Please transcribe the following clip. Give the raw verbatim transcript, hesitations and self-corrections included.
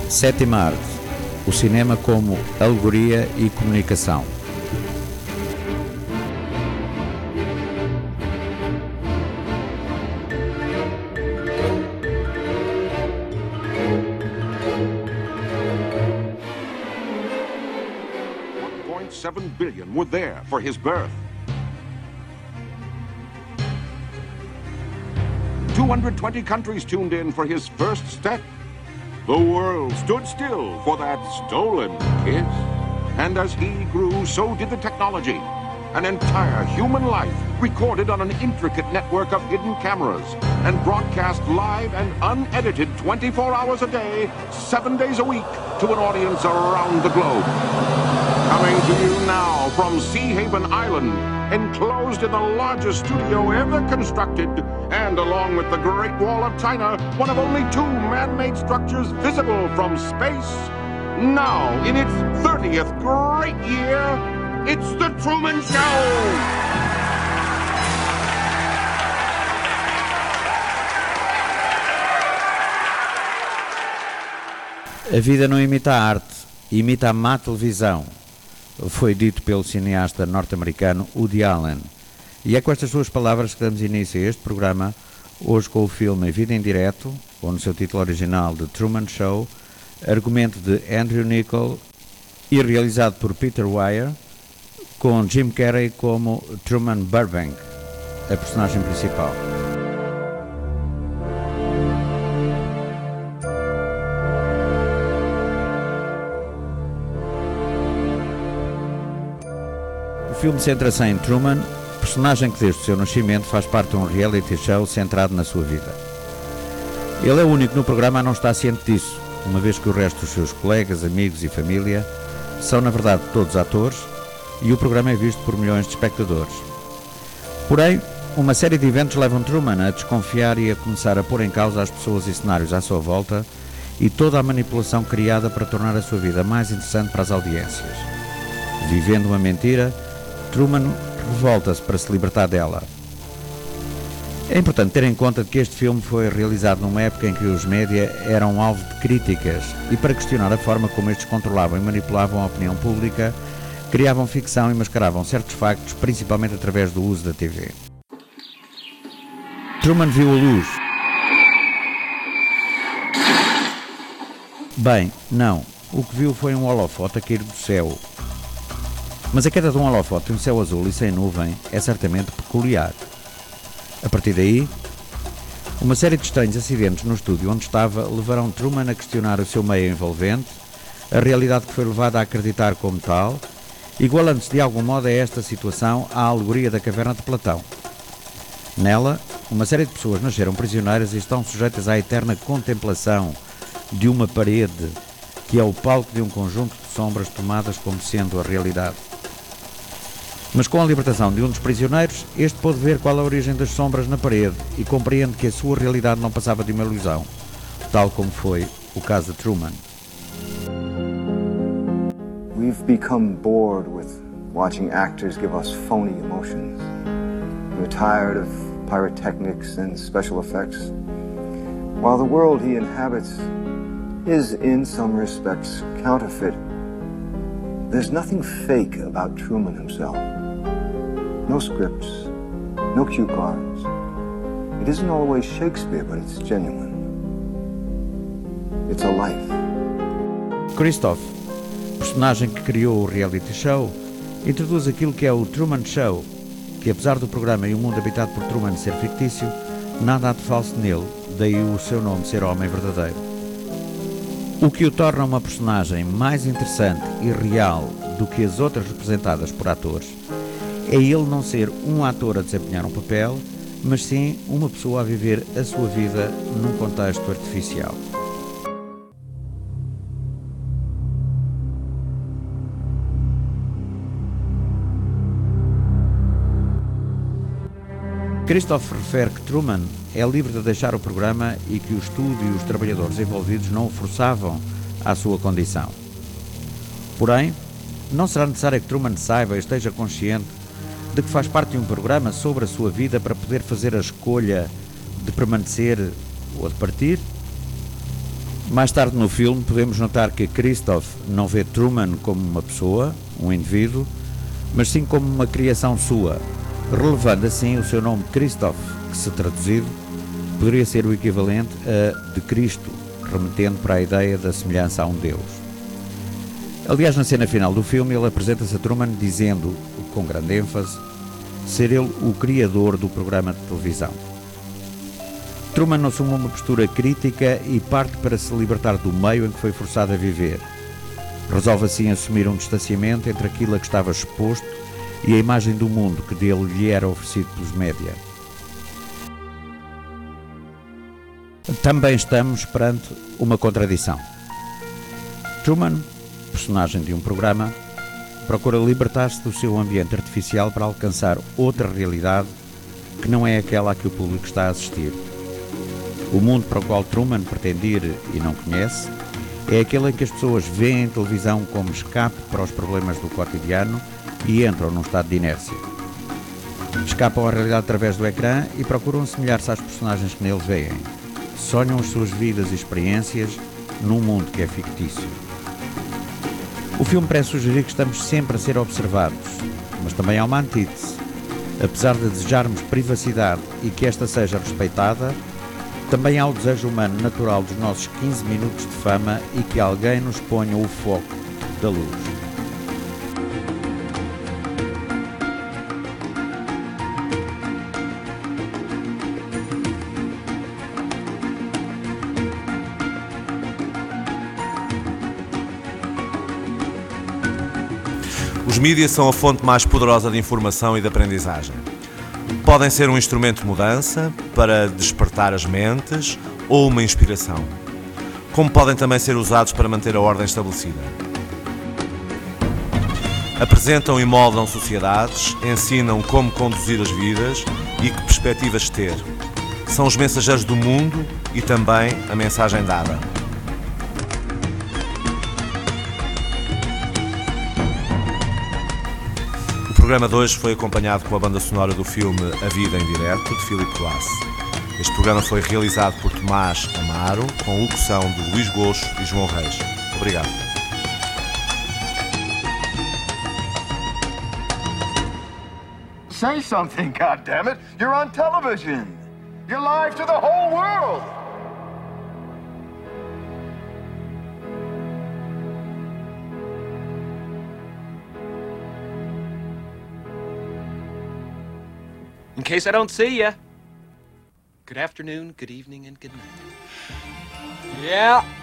Sétima arte. O cinema como alegoria e comunicação. one point seven billion were there for his birth. two hundred twenty countries tuned in for his first step. The world stood still for that stolen kiss. And as he grew, so did the technology. An entire human life recorded on an intricate network of hidden cameras and broadcast live and unedited twenty-four hours a day, seven days a week, to an audience around the globe. Coming to you now from Sea Haven Island, enclosed in the largest studio ever constructed, and along with the Great Wall of China, one of only two man-made structures visible from space. Now, in its thirtieth great year, it's The Truman Show! A vida não imita a arte, imita a má televisão. Foi dito pelo cineasta norte-americano Woody Allen. E é com estas suas palavras que damos início a este programa, hoje com o filme Vida em Direto, ou no seu título original The Truman Show, argumento de Andrew Niccol e realizado por Peter Weir, com Jim Carrey como Truman Burbank, a personagem principal. O filme centra-se em Truman, personagem que desde o seu nascimento faz parte de um reality show centrado na sua vida. Ele é o único no programa a não estar ciente disso, uma vez que o resto dos seus colegas, amigos e família são na verdade todos atores e o programa é visto por milhões de espectadores. Porém, uma série de eventos levam Truman a desconfiar e a começar a pôr em causa as pessoas e cenários à sua volta e toda a manipulação criada para tornar a sua vida mais interessante para as audiências. Vivendo uma mentira, Truman revolta-se para se libertar dela. É importante ter em conta que este filme foi realizado numa época em que os média eram alvo de críticas e para questionar a forma como estes controlavam e manipulavam a opinião pública, criavam ficção e mascaravam certos factos, principalmente através do uso da T V. Truman viu a luz. Bem, não. O que viu foi um holofote a cair do céu. Mas a queda de um holofote em um céu azul e sem nuvem é certamente peculiar. A partir daí, uma série de estranhos acidentes no estúdio onde estava levaram Truman a questionar o seu meio envolvente, a realidade que foi levada a acreditar como tal, igualando-se de algum modo a esta situação à alegoria da caverna de Platão. Nela, uma série de pessoas nasceram prisioneiras e estão sujeitas à eterna contemplação de uma parede, que é o palco de um conjunto de sombras tomadas como sendo a realidade. Mas com a libertação de um dos prisioneiros, este pôde ver qual a origem das sombras na parede e compreende que a sua realidade não passava de uma ilusão, tal como foi o caso de Truman. We've become bored with watching actors give us phony emotions. We're tired of pyrotechnics and special effects. While the world he inhabits is in some respects counterfeit, there's nothing fake about Truman himself. No scripts, no cue cards. It isn't always Shakespeare, but it's genuine. It's a life. Christoph, personagem que criou o reality show, introduz aquilo que é o Truman Show, que apesar do programa e o mundo habitado por Truman ser fictício, nada há de falso nele, daí o seu nome ser homem verdadeiro. O que o torna uma personagem mais interessante e real do que as outras representadas por atores é ele não ser um ator a desempenhar um papel, mas sim uma pessoa a viver a sua vida num contexto artificial. Christoph refere que Truman é livre de deixar o programa e que o estúdio e os trabalhadores envolvidos não o forçavam à sua condição. Porém, não será necessário que Truman saiba e esteja consciente de que faz parte de um programa sobre a sua vida para poder fazer a escolha de permanecer ou de partir? Mais tarde no filme podemos notar que Christof não vê Truman como uma pessoa, um indivíduo, mas sim como uma criação sua, relevando assim o seu nome Christof, que se traduzido poderia ser o equivalente a de Cristo, remetendo para a ideia da semelhança a um Deus. Aliás, na cena final do filme ele apresenta-se a Truman dizendo, com grande ênfase, ser ele o criador do programa de televisão. Truman assume uma postura crítica e parte para se libertar do meio em que foi forçado a viver. Resolve assim assumir um distanciamento entre aquilo a que estava exposto e a imagem do mundo que dele lhe era oferecido pelos média. Também estamos perante uma contradição. Truman, personagem de um programa, procura libertar-se do seu ambiente artificial para alcançar outra realidade que não é aquela a que o público está a assistir. O mundo para o qual Truman pretende ir e não conhece é aquele em que as pessoas veem a televisão como escape para os problemas do cotidiano e entram num estado de inércia. Escapam à realidade através do ecrã e procuram semelhar-se às personagens que neles veem. Sonham as suas vidas e experiências num mundo que é fictício. O filme parece sugerir que estamos sempre a ser observados, mas também há uma antítese. Apesar de desejarmos privacidade e que esta seja respeitada, também há o desejo humano natural dos nossos quinze minutos de fama e que alguém nos ponha o foco da luz. Os mídias são a fonte mais poderosa de informação e de aprendizagem. Podem ser um instrumento de mudança para despertar as mentes ou uma inspiração, como podem também ser usados para manter a ordem estabelecida. Apresentam e moldam sociedades, ensinam como conduzir as vidas e que perspectivas ter. São os mensageiros do mundo e também a mensagem dada. O programa de hoje foi acompanhado com a banda sonora do filme A Vida em Direto, de Philip Glass. Este programa foi realizado por Tomás Amaro, com locução de Luís Goxo e João Reis. Obrigado. Say something, goddammit! You're on television! You're live to the whole world! In case I don't see ya, good afternoon, good evening, and good night. Yeah.